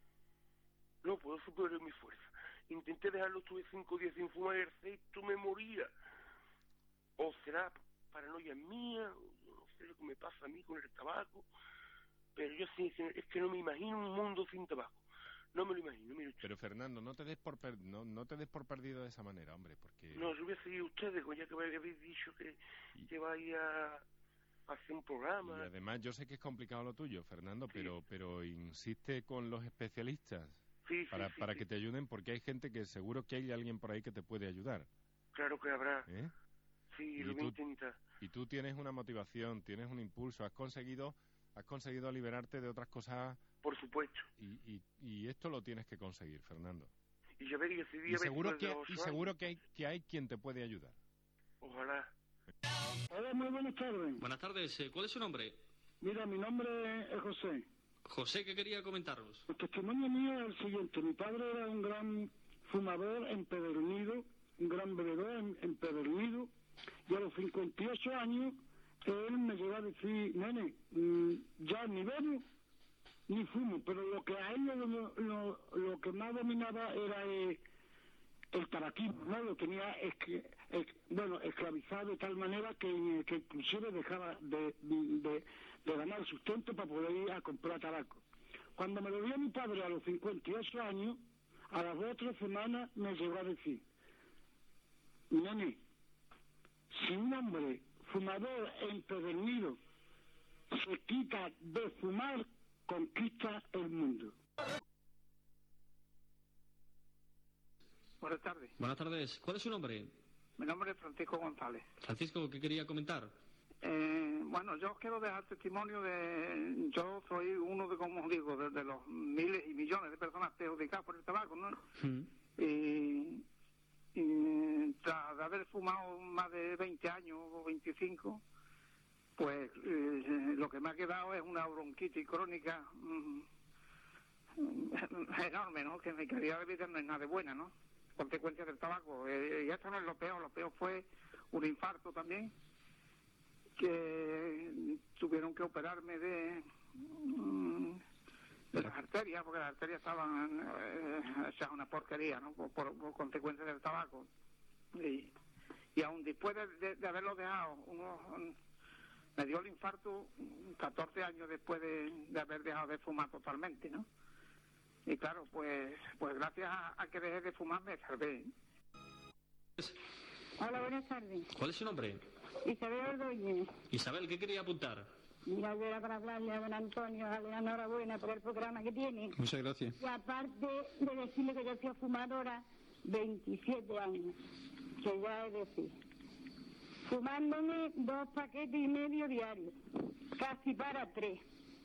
No puedo superar mi fuerza. Intenté dejarlo, estuve 5 días sin fumar, el sexto me moría. O será paranoia mía, o no sé lo que me pasa a mí con el tabaco. Pero yo sí, es que no me imagino un mundo sin tabaco. No me lo imagino, mire usted. Pero Fernando, no te des por perdido de esa manera, hombre, porque... No, yo voy a seguir a ustedes, ya que habéis dicho que vaya a hacer un programa. Y además, yo sé que es complicado lo tuyo, Fernando, sí. pero insiste con los especialistas para que te ayuden, porque hay gente que seguro que hay alguien por ahí que te puede ayudar. Claro que habrá. ¿Eh? Sí, lo voy a intentar. Y tú tienes una motivación, tienes un impulso, has conseguido liberarte de otras cosas. Por supuesto. Y esto lo tienes que conseguir, Fernando. Y yo vería ese día. Y seguro que hay quien te puede ayudar. Ojalá. Hola, muy buenas tardes. Buenas tardes. ¿Cuál es su nombre? Mira, mi nombre es José. José, ¿qué quería comentarnos? El testimonio mío es el siguiente. Mi padre era un gran fumador empedernido, un gran bebedor empedernido, y a los 58 años él me llegó a decir, nene, ya ni bebo ni fumo, pero lo que a él lo que más dominaba era el tabaquismo, ¿no? Lo tenía esclavizado de tal manera que inclusive dejaba de ganar sustento para poder ir a comprar tabaco. Cuando me lo dio mi padre a los 58 años, a las 2 o 3 semanas me llegó a decir, nene, si un hombre fumador empedernido se quita de fumar, conquista el mundo. Buenas tardes. Buenas tardes. ¿Cuál es su nombre? Mi nombre es Francisco González. Francisco, ¿qué quería comentar? Bueno, yo quiero dejar testimonio de... Yo soy uno de, como digo, de los miles y millones de personas perjudicadas por el tabaco, ¿no? Y tras de haber fumado más de 20 años o 25, pues lo que me ha quedado es una bronquitis crónica enorme, ¿no? Que mi calidad de vida no es nada de buena, ¿no? Consecuencia del tabaco. Y esto no es lo peor fue un infarto también, que tuvieron que operarme de las arterias, porque las arterias estaban hechas una porquería, ¿no? Por consecuencia del tabaco. Y aún después de haberlo dejado, me dio el infarto 14 años después de haber dejado de fumar totalmente, ¿no? Y claro, pues gracias a que dejé de fumar me salvé. Hola, buenas tardes. ¿Cuál es su nombre? Isabel Ordóñez. Isabel, ¿qué quería apuntar? Mira, yo era para hablarle a don Antonio, darle la enhorabuena por el programa que tiene. Muchas gracias. Y aparte de decirle que yo soy fumadora 27 años, que ya es decir, fumándome 2 paquetes y medio diarios, casi para 3.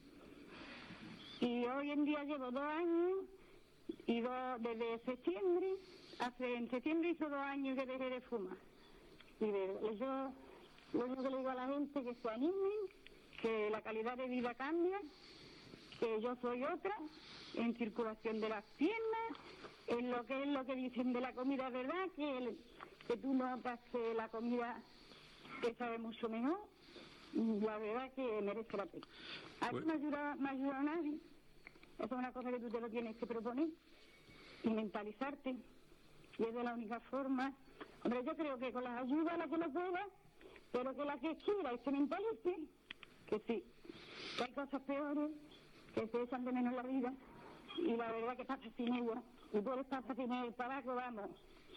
Y hoy en día llevo 2 años, y desde septiembre, en septiembre hizo 2 años que dejé de fumar. Y yo lo único que le digo a la gente que se animen, que la calidad de vida cambia, que yo soy otra, en circulación de las piernas, en lo que dicen de la comida, ¿verdad? Que tú notas que la comida te sabe mucho mejor, la verdad que merece la pena. A mí me ayuda a nadie, eso es una cosa que tú te lo tienes que proponer y mentalizarte, y es de la única forma. Hombre, yo creo que con las ayudas la que no pueda, pero que la que quiera y se mentalice, que sí, que hay cosas peores, que se echan de menos la vida, y la verdad que pasa sin ella, y puedes pasar sin el tabaco, vamos,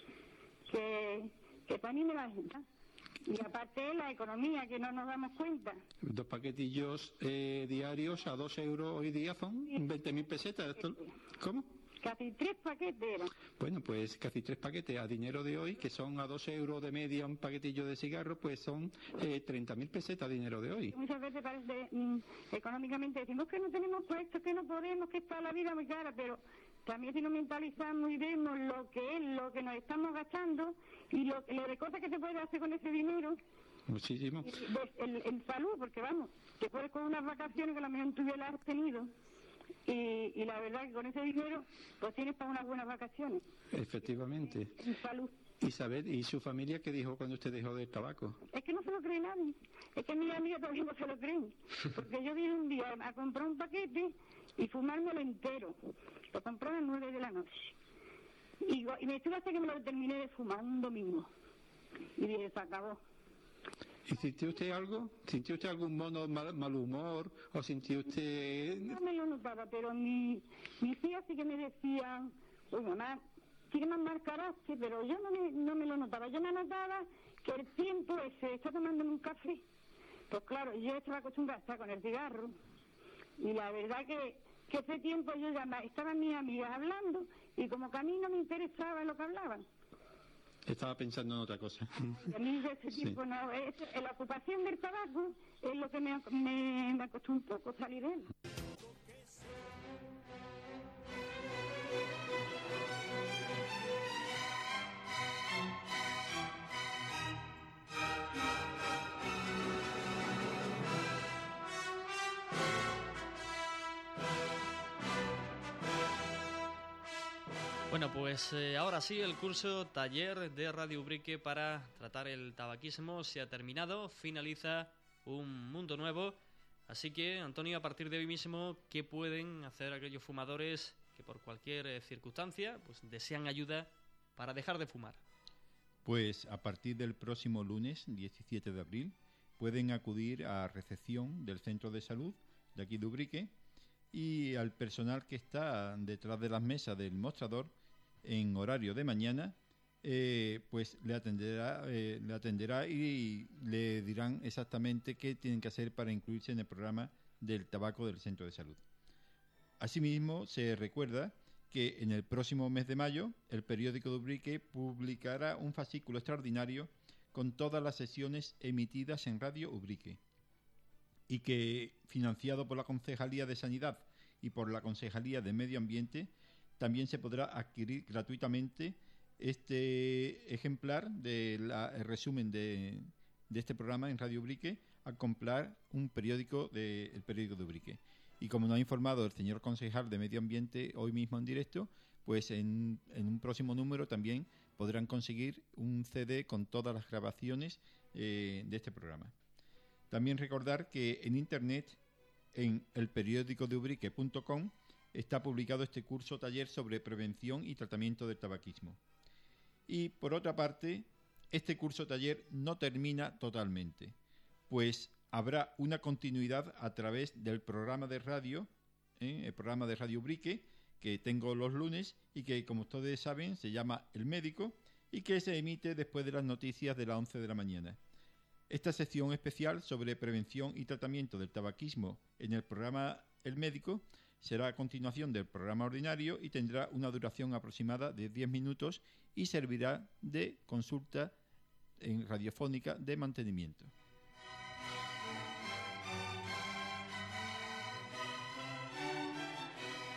que para mí me va a ayudar. Y aparte la economía, que no nos damos cuenta. 2 paquetillos diarios a 2 euros hoy día son 20.000 pesetas. ¿Cómo? Casi 3 paquetes eran. Bueno, pues casi 3 paquetes a dinero de hoy, que son a 2 euros de media un paquetillo de cigarros, pues son 30.000 pesetas a dinero de hoy. Muchas veces parece, económicamente decimos que no tenemos puestos, que no podemos, que está la vida muy cara, pero también si nos mentalizamos y vemos lo que nos estamos gastando y lo de cosas que se puede hacer con ese dinero. Muchísimo. En salud, porque vamos, que puedes con unas vacaciones que a lo mejor tú ya las has tenido. Y la verdad que con ese dinero pues tienes para unas buenas vacaciones. Efectivamente. En salud. Isabel, ¿y su familia qué dijo cuando usted dejó del tabaco? Es que no se lo cree nadie. Es que mis amigas todavía no se lo creen. Porque yo vine un día a comprar un paquete y fumármelo entero. Lo compré a las 9 de la noche. Y me estuve hasta que me lo terminé de fumar un domingo. Y dije, se acabó. ¿Y sintió usted algo? ¿Sintió usted algún mal humor? ¿O sintió usted...? No me lo notaba, pero mis hijas sí que me decían, uy, mamá, sí que me marcaraste, pero yo no me lo notaba. Yo me notaba que el tiempo ese está tomándome un café. Pues claro, yo estaba acostumbrada a estar con el cigarro. Y la verdad que ese tiempo yo ya estaban mis amigas hablando, y como que a mí no me interesaba lo que hablaban. Estaba pensando en otra cosa. A mí de ese tiempo no, la ocupación del tabaco es lo que me costó un poco salir de él. Bueno, pues ahora sí, el curso taller de Radio Ubrique para tratar el tabaquismo se ha terminado, finaliza un mundo nuevo. Así que, Antonio, a partir de hoy mismo, ¿qué pueden hacer aquellos fumadores que por cualquier circunstancia pues desean ayuda para dejar de fumar? Pues a partir del próximo lunes, 17 de abril, pueden acudir a recepción del centro de salud de aquí de Ubrique, y al personal que está detrás de las mesas del mostrador en horario de mañana, pues le atenderá y le dirán exactamente qué tienen que hacer para incluirse en el programa del tabaco del centro de salud. Asimismo, se recuerda que en el próximo mes de mayo el periódico de Ubrique publicará un fascículo extraordinario con todas las sesiones emitidas en Radio Ubrique, y que, financiado por la Concejalía de Sanidad y por la Concejalía de Medio Ambiente, también se podrá adquirir gratuitamente este ejemplar del resumen de este programa en Radio Ubrique al comprar un periódico el periódico de Ubrique. Y como nos ha informado el señor concejal de Medio Ambiente hoy mismo en directo, pues en un próximo número también podrán conseguir un CD con todas las grabaciones de este programa. También recordar que en internet, en elperiodicodeubrique.com, está publicado este curso taller sobre prevención y tratamiento del tabaquismo. Y por otra parte, este curso taller no termina totalmente, pues habrá una continuidad a través del programa de radio, el programa de Radio Ubrique, que tengo los lunes y que, como ustedes saben, se llama El Médico, y que se emite después de las noticias de las 11 de la mañana. Esta sección especial sobre prevención y tratamiento del tabaquismo en el programa El Médico será a continuación del programa ordinario y tendrá una duración aproximada de 10 minutos y servirá de consulta en radiofónica de mantenimiento.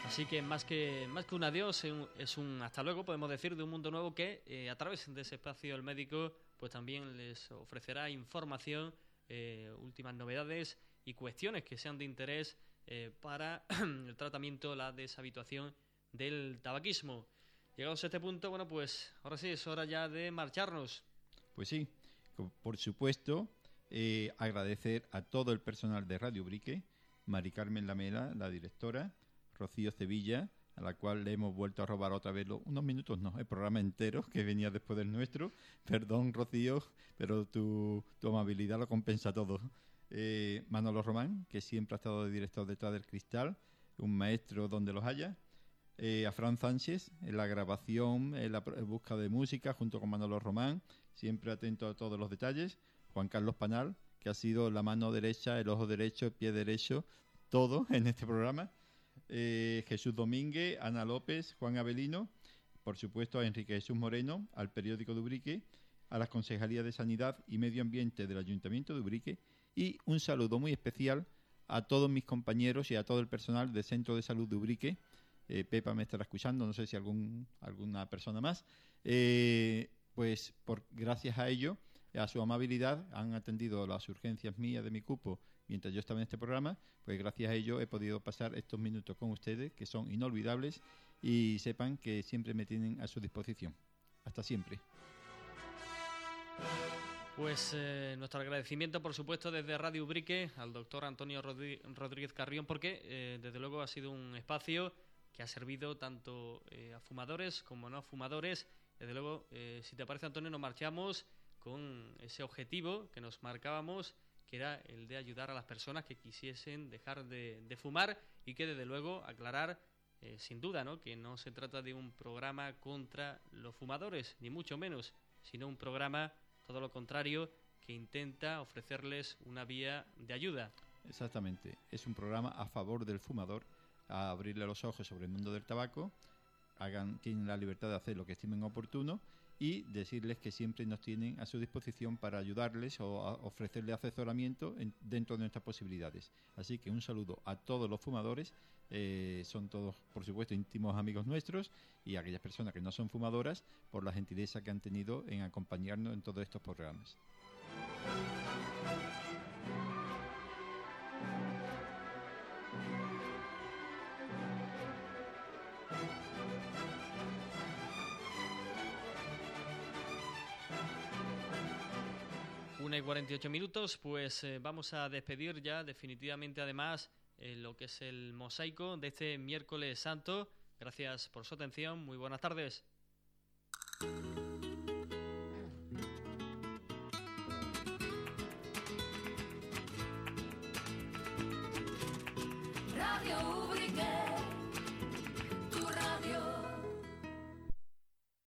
Así que más que un adiós, es un hasta luego, podemos decir, de un mundo nuevo que a través de ese espacio el médico pues también les ofrecerá información, últimas novedades y cuestiones que sean de interés para el tratamiento, la deshabituación del tabaquismo. Llegados a este punto, bueno, pues ahora sí es hora ya de marcharnos. Pues sí, por supuesto, agradecer a todo el personal de Radio Ubrique, Mari Carmen Lamela, la directora, Rocío Sevilla, a la cual le hemos vuelto a robar otra vez unos minutos, no, el programa entero que venía después del nuestro. Perdón, Rocío, pero tu amabilidad lo compensa todo. Manolo Román, que siempre ha estado de director detrás del cristal, un maestro donde los haya. A Fran Sánchez, en la grabación, en la búsqueda de música, junto con Manolo Román, siempre atento a todos los detalles. Juan Carlos Panal, que ha sido la mano derecha, el ojo derecho, el pie derecho, todo en este programa. Jesús Domínguez, Ana López, Juan Avelino, por supuesto a Enrique Jesús Moreno, al periódico de Ubrique, a las Concejalías de Sanidad y Medio Ambiente del Ayuntamiento de Ubrique, y un saludo muy especial a todos mis compañeros y a todo el personal del Centro de Salud de Ubrique. Pepa me estará escuchando, no sé si alguna persona más. Pues gracias a ello, a su amabilidad, han atendido las urgencias mías de mi cupo mientras yo estaba en este programa. Pues gracias a ello he podido pasar estos minutos con ustedes, que son inolvidables, y sepan que siempre me tienen a su disposición. Hasta siempre. Pues nuestro agradecimiento, por supuesto, desde Radio Ubrique al doctor Antonio Rodríguez Carrión, porque desde luego ha sido un espacio que ha servido tanto a fumadores como no a fumadores. Desde luego, si te parece, Antonio, nos marchamos con ese objetivo que nos marcábamos, que era el de ayudar a las personas que quisiesen dejar de fumar, y que desde luego aclarar, sin duda, ¿no?, que no se trata de un programa contra los fumadores, ni mucho menos, sino un programa, todo lo contrario, que intenta ofrecerles una vía de ayuda. Exactamente, es un programa a favor del fumador, a abrirle los ojos sobre el mundo del tabaco. Tienen la libertad de hacer lo que estimen oportuno, y decirles que siempre nos tienen a su disposición para ayudarles o a ofrecerles asesoramiento dentro de nuestras posibilidades. Así que un saludo a todos los fumadores, son todos, por supuesto, íntimos amigos nuestros, y a aquellas personas que no son fumadoras, por la gentileza que han tenido en acompañarnos en todos estos programas. Y 48 minutos, pues vamos a despedir ya definitivamente, además, lo que es el mosaico de este miércoles santo. Gracias por su atención, muy buenas tardes. Radio Ubrique.